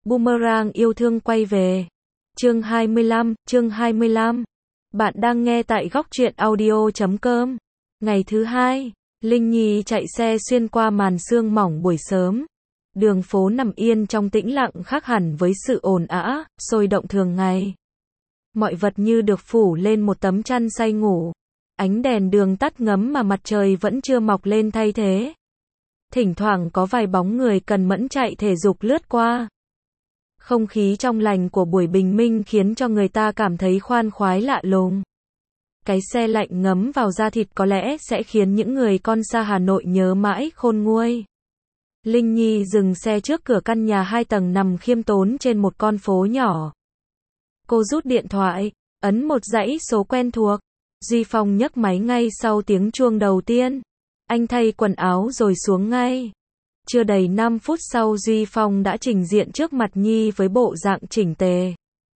Boomerang yêu thương quay về. Chương 25. Bạn đang nghe tại góc truyện audio.com. Ngày thứ hai, Linh Nhi chạy xe xuyên qua màn sương mỏng buổi sớm. Đường phố nằm yên trong tĩnh lặng khác hẳn với sự ồn ào, sôi động thường ngày. Mọi vật như được phủ lên một tấm chăn say ngủ. Ánh đèn đường tắt ngấm mà mặt trời vẫn chưa mọc lên thay thế. Thỉnh thoảng có vài bóng người cần mẫn chạy thể dục lướt qua. Không khí trong lành của buổi bình minh khiến cho người ta cảm thấy khoan khoái lạ lùng. Cái xe lạnh ngấm vào da thịt có lẽ sẽ khiến những người con xa Hà Nội nhớ mãi khôn nguôi. Linh Nhi dừng xe trước cửa căn nhà 2 tầng nằm khiêm tốn trên một con phố nhỏ. Cô rút điện thoại, ấn một dãy số quen thuộc. Duy Phong nhấc máy ngay sau tiếng chuông đầu tiên. Anh thay quần áo rồi xuống ngay. Chưa đầy 5 phút sau Duy Phong đã trình diện trước mặt Nhi với bộ dạng chỉnh tề.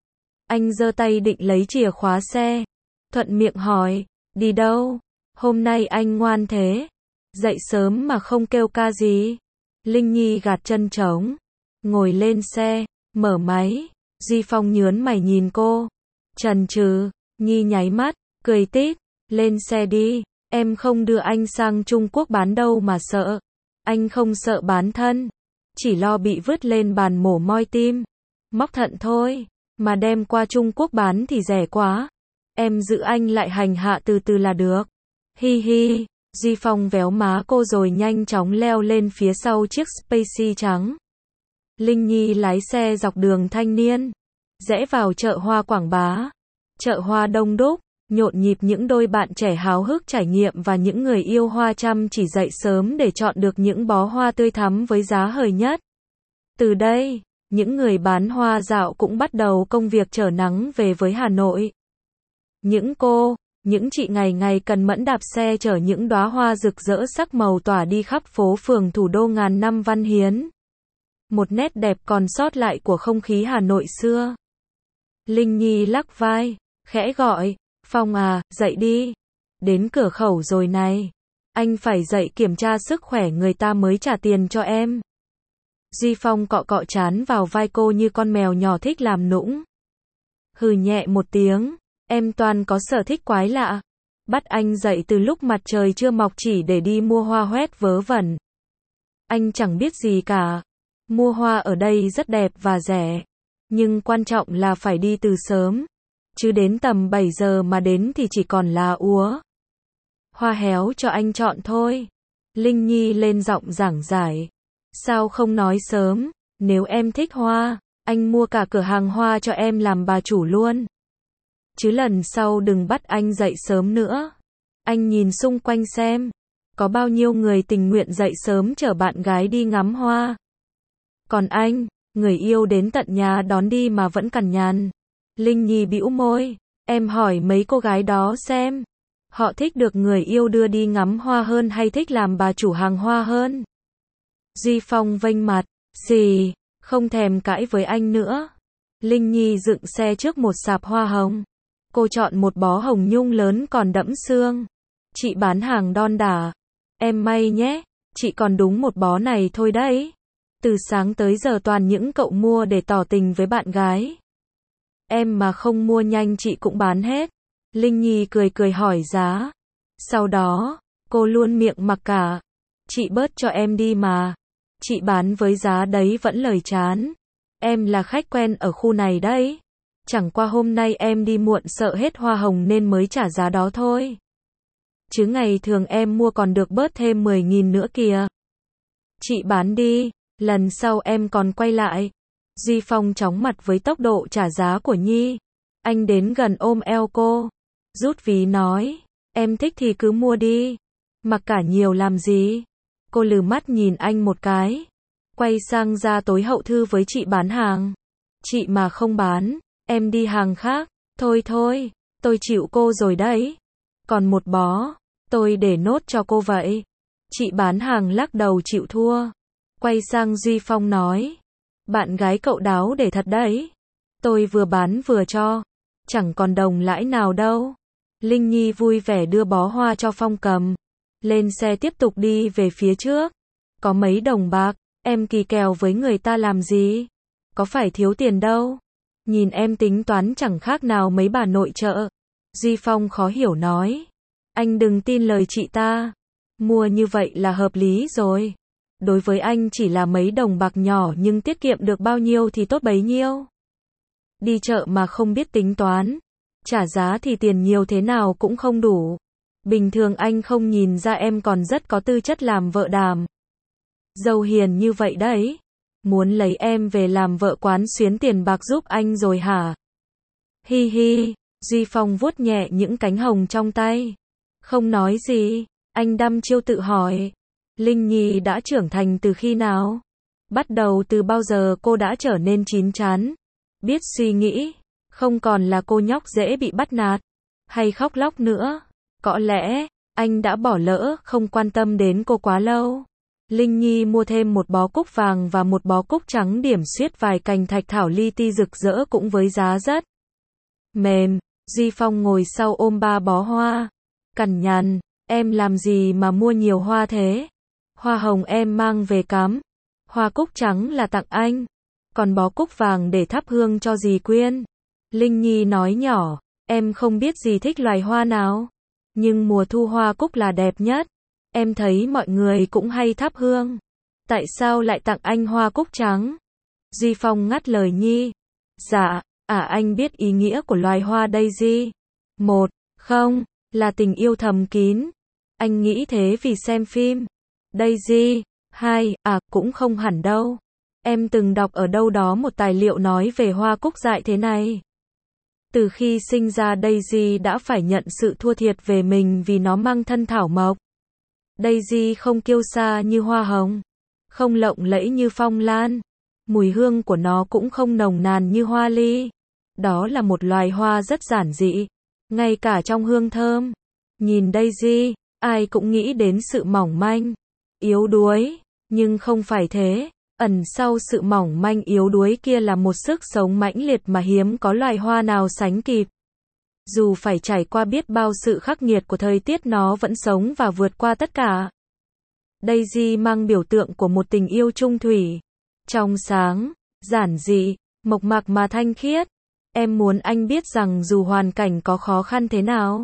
Anh giơ tay định lấy chìa khóa xe. Thuận miệng hỏi, đi đâu? Hôm nay anh ngoan thế. Dậy sớm mà không kêu ca gì. Linh Nhi gạt chân trống. Ngồi lên xe, mở máy. Duy Phong nhướng mày nhìn cô. Chần chừ, Nhi nháy mắt, cười tít. Lên xe đi, em không đưa anh sang Trung Quốc bán đâu mà sợ. Anh không sợ bán thân, chỉ lo bị vứt lên bàn mổ moi tim, móc thận thôi, mà đem qua Trung Quốc bán thì rẻ quá. Em giữ anh lại hành hạ từ từ là được. Hi hi, Duy Phong véo má cô rồi nhanh chóng leo lên phía sau chiếc Spacey trắng. Linh Nhi lái xe dọc đường Thanh Niên, rẽ vào chợ hoa Quảng Bá. Chợ hoa đông đúc, nhộn nhịp những đôi bạn trẻ háo hức trải nghiệm và những người yêu hoa chăm chỉ dậy sớm để chọn được những bó hoa tươi thắm với giá hời nhất. Từ đây, những người bán hoa dạo cũng bắt đầu công việc chở nắng về với Hà Nội. Những chị ngày ngày cần mẫn đạp xe chở những đóa hoa rực rỡ sắc màu tỏa đi khắp phố phường thủ đô ngàn năm văn hiến. Một nét đẹp còn sót lại của không khí Hà Nội xưa. Linh Nhi lắc vai, khẽ gọi, Phong à, dậy đi. Đến cửa khẩu rồi này. Anh phải dậy kiểm tra sức khỏe người ta mới trả tiền cho em. Duy Phong cọ cọ trán vào vai cô như con mèo nhỏ thích làm nũng. Hừ nhẹ một tiếng, em toàn có sở thích quái lạ. Bắt anh dậy từ lúc mặt trời chưa mọc chỉ để đi mua hoa hoét vớ vẩn. Anh chẳng biết gì cả. Mua hoa ở đây rất đẹp và rẻ. Nhưng quan trọng là phải đi từ sớm. Chứ đến tầm 7 giờ mà đến thì chỉ còn là úa. Hoa héo cho anh chọn thôi. Linh Nhi lên giọng giảng giải. Sao không nói sớm, nếu em thích hoa, anh mua cả cửa hàng hoa cho em làm bà chủ luôn. Chứ lần sau đừng bắt anh dậy sớm nữa. Anh nhìn xung quanh xem, có bao nhiêu người tình nguyện dậy sớm chở bạn gái đi ngắm hoa. Còn anh, người yêu đến tận nhà đón đi mà vẫn cằn nhằn. Linh Nhi bĩu môi, em hỏi mấy cô gái đó xem, họ thích được người yêu đưa đi ngắm hoa hơn hay thích làm bà chủ hàng hoa hơn? Duy Phong vênh mặt, xì, không thèm cãi với anh nữa. Linh Nhi dựng xe trước một sạp hoa hồng. Cô chọn một bó hồng nhung lớn còn đẫm sương. Chị bán hàng đon đả. Em may nhé, chị còn đúng một bó này thôi đấy. Từ sáng tới giờ toàn những cậu mua để tỏ tình với bạn gái. Em mà không mua nhanh chị cũng bán hết. Linh Nhi cười cười hỏi giá. Sau đó, cô luôn miệng mặc cả. Chị bớt cho em đi mà. Chị bán với giá đấy vẫn lời chán. Em là khách quen ở khu này đấy. Chẳng qua hôm nay em đi muộn sợ hết hoa hồng nên mới trả giá đó thôi. Chứ ngày thường em mua còn được bớt thêm 10.000 nữa kìa. Chị bán đi, lần sau em còn quay lại. Duy Phong chóng mặt với tốc độ trả giá của Nhi. Anh đến gần ôm eo cô. Rút ví nói, em thích thì cứ mua đi. Mặc cả nhiều làm gì? Cô lừ mắt nhìn anh một cái. Quay sang ra tối hậu thư với chị bán hàng. Chị mà không bán, em đi hàng khác. Thôi thôi, tôi chịu cô rồi đấy. Còn một bó, tôi để nốt cho cô vậy. Chị bán hàng lắc đầu chịu thua. Quay sang Duy Phong nói. Bạn gái cậu đáo để thật đấy. Tôi vừa bán vừa cho. Chẳng còn đồng lãi nào đâu. Linh Nhi vui vẻ đưa bó hoa cho Phong cầm. Lên xe tiếp tục đi về phía trước. Có mấy đồng bạc, em kỳ kèo với người ta làm gì? có phải thiếu tiền đâu. Nhìn em tính toán chẳng khác nào mấy bà nội trợ. Duy Phong khó hiểu nói. Anh đừng tin lời chị ta. Mua như vậy là hợp lý rồi. Đối với anh chỉ là mấy đồng bạc nhỏ nhưng tiết kiệm được bao nhiêu thì tốt bấy nhiêu. Đi chợ mà không biết tính toán. Trả giá thì tiền nhiều thế nào cũng không đủ. Bình thường anh không nhìn ra em còn rất có tư chất làm vợ đàm. Dâu hiền như vậy đấy. Muốn lấy em về làm vợ quán xuyến tiền bạc giúp anh rồi hả? Hi hi, Duy Phong vuốt nhẹ những cánh hồng trong tay. Không nói gì, anh đăm chiêu tự hỏi. Linh Nhi đã trưởng thành từ khi nào? Bắt đầu từ bao giờ cô đã trở nên chín chắn? Biết suy nghĩ, không còn là cô nhóc dễ bị bắt nạt, hay khóc lóc nữa. Có lẽ, anh đã bỏ lỡ, không quan tâm đến cô quá lâu. Linh Nhi mua thêm một bó cúc vàng và một bó cúc trắng điểm xuyết vài cành thạch thảo li ti rực rỡ cũng với giá rất mềm. Duy Phong ngồi sau ôm 3 bó hoa. Cằn nhằn, em làm gì mà mua nhiều hoa thế? Hoa hồng em mang về cắm. Hoa cúc trắng là tặng anh. Còn bó cúc vàng để thắp hương cho dì Quyên. Linh Nhi nói nhỏ, em không biết dì thích loài hoa nào. Nhưng mùa thu hoa cúc là đẹp nhất. Em thấy mọi người cũng hay thắp hương. Tại sao lại tặng anh hoa cúc trắng? Duy Phong ngắt lời Nhi. Dạ, anh biết ý nghĩa của loài hoa daisy. Không, là tình yêu thầm kín. Anh nghĩ thế vì xem phim Daisy. Cũng không hẳn đâu. Em từng đọc ở đâu đó một tài liệu nói về hoa cúc dại thế này. Từ khi sinh ra Daisy đã phải nhận sự thua thiệt về mình vì nó mang thân thảo mộc. Daisy không kiêu sa như hoa hồng, không lộng lẫy như phong lan, mùi hương của nó cũng không nồng nàn như hoa ly. Đó là một loài hoa rất giản dị, ngay cả trong hương thơm. Nhìn Daisy, ai cũng nghĩ đến sự mỏng manh, yếu đuối, nhưng không phải thế. Ẩn sau sự mỏng manh yếu đuối kia là một sức sống mãnh liệt mà hiếm có loài hoa nào sánh kịp. Dù phải trải qua biết bao sự khắc nghiệt của thời tiết nó vẫn sống và vượt qua tất cả. Daisy mang biểu tượng của một tình yêu trung thủy, trong sáng, giản dị, mộc mạc mà thanh khiết. Em muốn anh biết rằng dù hoàn cảnh có khó khăn thế nào,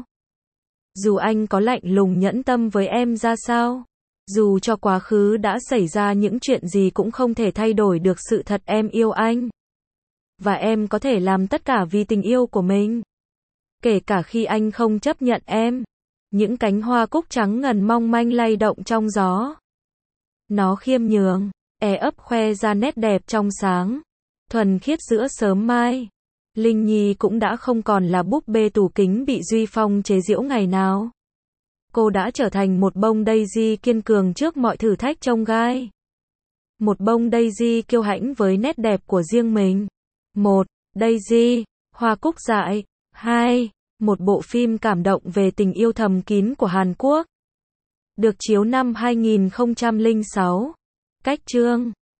dù anh có lạnh lùng nhẫn tâm với em ra sao, dù cho quá khứ đã xảy ra những chuyện gì cũng không thể thay đổi được sự thật em yêu anh. Và em có thể làm tất cả vì tình yêu của mình. Kể cả khi anh không chấp nhận em. Những cánh hoa cúc trắng ngần mong manh lay động trong gió. Nó khiêm nhường, ấp khoe ra nét đẹp trong sáng, thuần khiết giữa sớm mai. Linh Nhi cũng đã không còn là búp bê tủ kính bị Duy Phong chế giễu ngày nào. Cô đã trở thành một bông daisy kiên cường trước mọi thử thách chông gai. Một bông daisy kiêu hãnh với nét đẹp của riêng mình. Daisy, hoa cúc dại. Một bộ phim cảm động về tình yêu thầm kín của Hàn Quốc. Được chiếu năm 2006. Cách chương